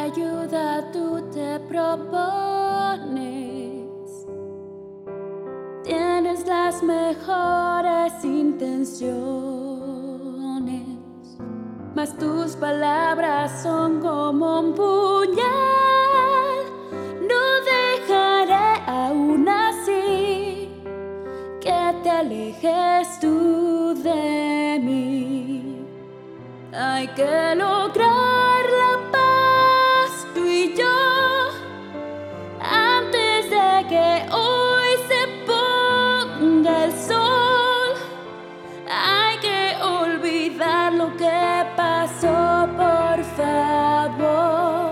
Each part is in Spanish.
ayuda tú te propones. Tienes las mejores intenciones, mas tus palabras son como un puñal. No dejaré aún así que te alejes tú de mí. Hay que lograr la paz tú y yo antes de que hoy se ponga el sol. Hay que olvidar lo que pasó, por favor.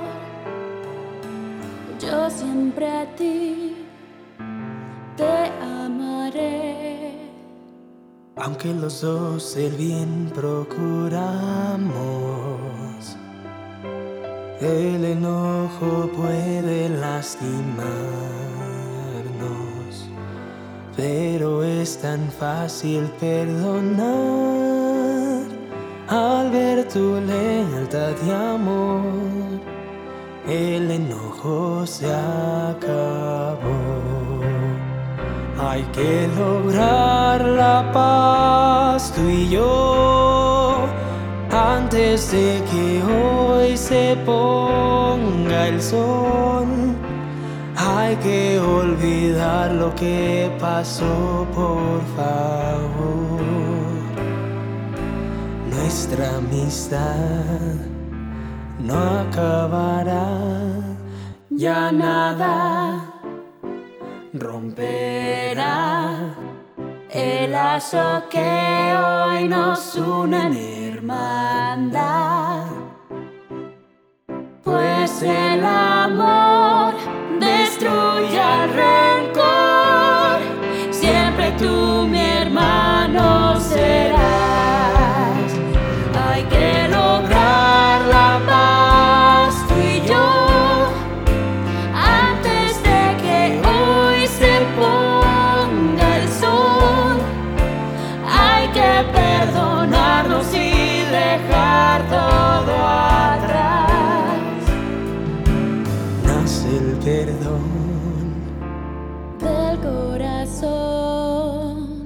Yo siempre a ti te amaré. Aunque los dos el bien procuramos, el enojo puede lastimarnos, pero es tan fácil perdonar al ver tu lealtad y amor. El enojo se acabó. Hay que lograr la paz tú y yo antes de que hoy se ponga el sol. Hay que olvidar lo que pasó, por favor. Nuestra amistad no acabará, ya nada romperá el lazo que hoy nos une en hermandad. Pues el amor destruye el rencor, siempre tú mi hermano serás. Hay que lograr la paz tú y yo antes de que hoy se ponga el sol. Hay que perdonarnos y dejar todo atrás. Nace el perdón del corazón.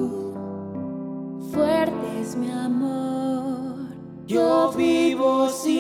Fuerte es mi amor. Yo vivo sin